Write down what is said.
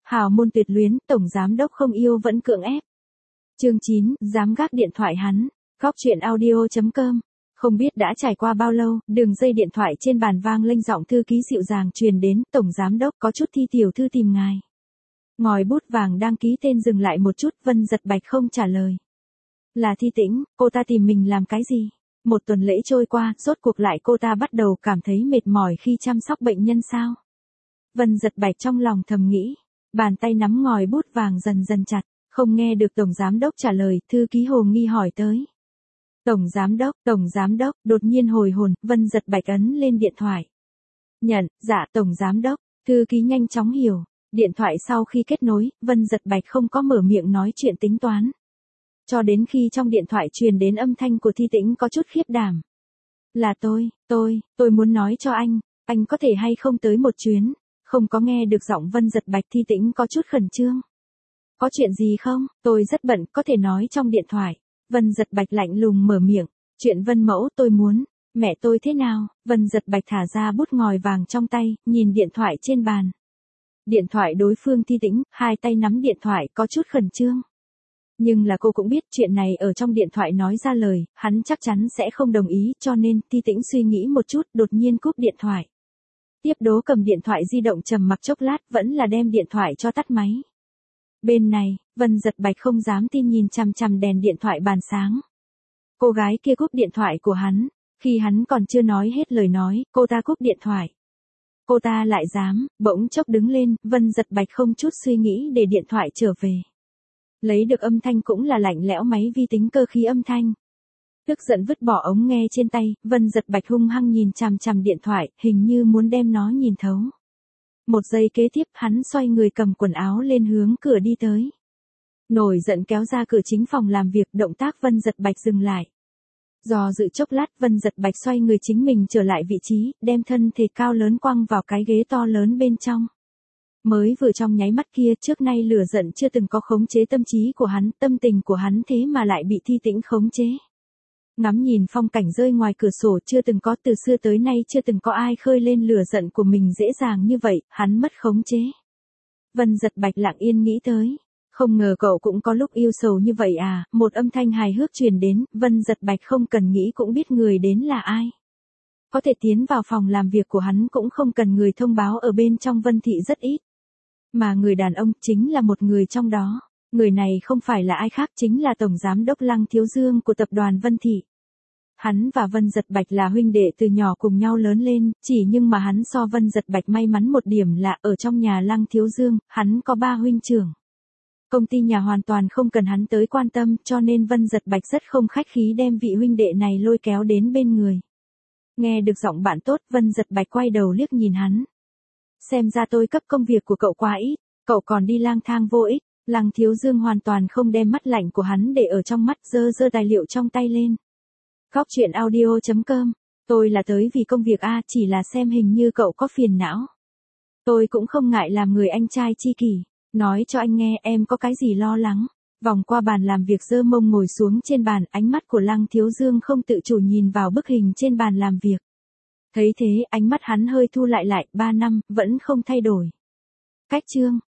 Hào môn tuyệt luyến, tổng giám đốc không yêu vẫn cưỡng ép. Chương 9, dám gác điện thoại hắn. Góc chuyện audio.com. Không biết đã trải qua bao lâu, đường dây điện thoại trên bàn vang lên, giọng thư ký dịu dàng truyền đến, tổng giám đốc có chút Thi tiểu thư tìm ngài. Ngòi bút vàng đang ký tên dừng lại một chút, Vân Giật Bạch không trả lời. Là Thi Tĩnh, cô ta tìm mình làm cái gì? Một tuần lễ trôi qua, rốt cuộc lại cô ta bắt đầu cảm thấy mệt mỏi khi chăm sóc bệnh nhân sao? Vân Giật Bạch trong lòng thầm nghĩ, bàn tay nắm ngòi bút vàng dần dần chặt, không nghe được tổng giám đốc trả lời, thư ký hồ nghi hỏi tới. Tổng giám đốc, đột nhiên hồi hồn, Vân Giật Bạch ấn lên điện thoại. Nhận, dạ tổng giám đốc, thư ký nhanh chóng hiểu, điện thoại sau khi kết nối, Vân Giật Bạch không có mở miệng nói chuyện tính toán. Cho đến khi trong điện thoại truyền đến âm thanh của Thi Tĩnh có chút khiếp đảm. Là tôi muốn nói cho anh có thể hay không tới một chuyến, không có nghe được giọng Vân Giật Bạch, Thi Tĩnh có chút khẩn trương. Có chuyện gì không, tôi rất bận, có thể nói trong điện thoại. Vân Giật Bạch lạnh lùng mở miệng, chuyện Vân mẫu tôi muốn, mẹ tôi thế nào? Vân Giật Bạch thả ra bút ngòi vàng trong tay, nhìn điện thoại trên bàn. Điện thoại đối phương Thi Tĩnh, hai tay nắm điện thoại có chút khẩn trương. Nhưng là cô cũng biết chuyện này ở trong điện thoại nói ra lời, hắn chắc chắn sẽ không đồng ý, cho nên Thi Tĩnh suy nghĩ một chút, đột nhiên cúp điện thoại. Tiếp đố cầm điện thoại di động trầm mặc chốc lát, vẫn là đem điện thoại cho tắt máy. Bên này, Vân Giật Bạch không dám tin nhìn chằm chằm đèn điện thoại bàn sáng. Cô gái kia cúp điện thoại của hắn, khi hắn còn chưa nói hết lời nói, cô ta cúp điện thoại. Cô ta lại dám, bỗng chốc đứng lên, Vân Giật Bạch không chút suy nghĩ để điện thoại trở về. Lấy được âm thanh cũng là lạnh lẽo máy vi tính cơ khí âm thanh. Tức giận vứt bỏ ống nghe trên tay, Vân Giật Bạch hung hăng nhìn chằm chằm điện thoại, hình như muốn đem nó nhìn thấu. Một giây kế tiếp, hắn xoay người cầm quần áo lên hướng cửa đi tới. Nổi giận kéo ra cửa chính phòng làm việc, động tác Vân Giật Bạch dừng lại. Do dự chốc lát, Vân Giật Bạch xoay người chính mình trở lại vị trí, đem thân thể cao lớn quăng vào cái ghế to lớn bên trong. Mới vừa trong nháy mắt kia, trước nay lửa giận chưa từng có khống chế tâm trí của hắn, tâm tình của hắn thế mà lại bị Thi Tĩnh khống chế. Ngắm nhìn phong cảnh rơi ngoài cửa sổ, chưa từng có, từ xưa tới nay chưa từng có ai khơi lên lửa giận của mình dễ dàng như vậy, hắn mất khống chế. Vân Giật Bạch lặng yên nghĩ tới, không ngờ cậu cũng có lúc yêu sầu như vậy à, một âm thanh hài hước truyền đến, Vân Giật Bạch không cần nghĩ cũng biết người đến là ai. Có thể tiến vào phòng làm việc của hắn cũng không cần người thông báo, ở bên trong Vân Thị rất ít. Mà người đàn ông chính là một người trong đó. Người này không phải là ai khác, chính là Tổng Giám đốc Lăng Thiếu Dương của tập đoàn Vân Thị. Hắn và Vân Giật Bạch là huynh đệ từ nhỏ cùng nhau lớn lên, chỉ nhưng mà hắn so Vân Giật Bạch may mắn một điểm là ở trong nhà Lăng Thiếu Dương, hắn có 3 huynh trưởng. Công ty nhà hoàn toàn không cần hắn tới quan tâm, cho nên Vân Giật Bạch rất không khách khí đem vị huynh đệ này lôi kéo đến bên người. Nghe được giọng bạn tốt, Vân Giật Bạch quay đầu liếc nhìn hắn. Xem ra tôi cấp công việc của cậu quá ít, cậu còn đi lang thang vô ích. Lăng Thiếu Dương hoàn toàn không đem mắt lạnh của hắn để ở trong mắt, giơ tài liệu trong tay lên. Góc chuyện audio.com. Tôi là tới vì công việc a, chỉ là xem hình như cậu có phiền não. Tôi cũng không ngại làm người anh trai tri kỷ. Nói cho anh nghe, em có cái gì lo lắng. Vòng qua bàn làm việc, giơ mông ngồi xuống trên bàn, ánh mắt của Lăng Thiếu Dương không tự chủ nhìn vào bức hình trên bàn làm việc. Thấy thế, ánh mắt hắn hơi thu lại, 3 năm, vẫn không thay đổi. Cách chương.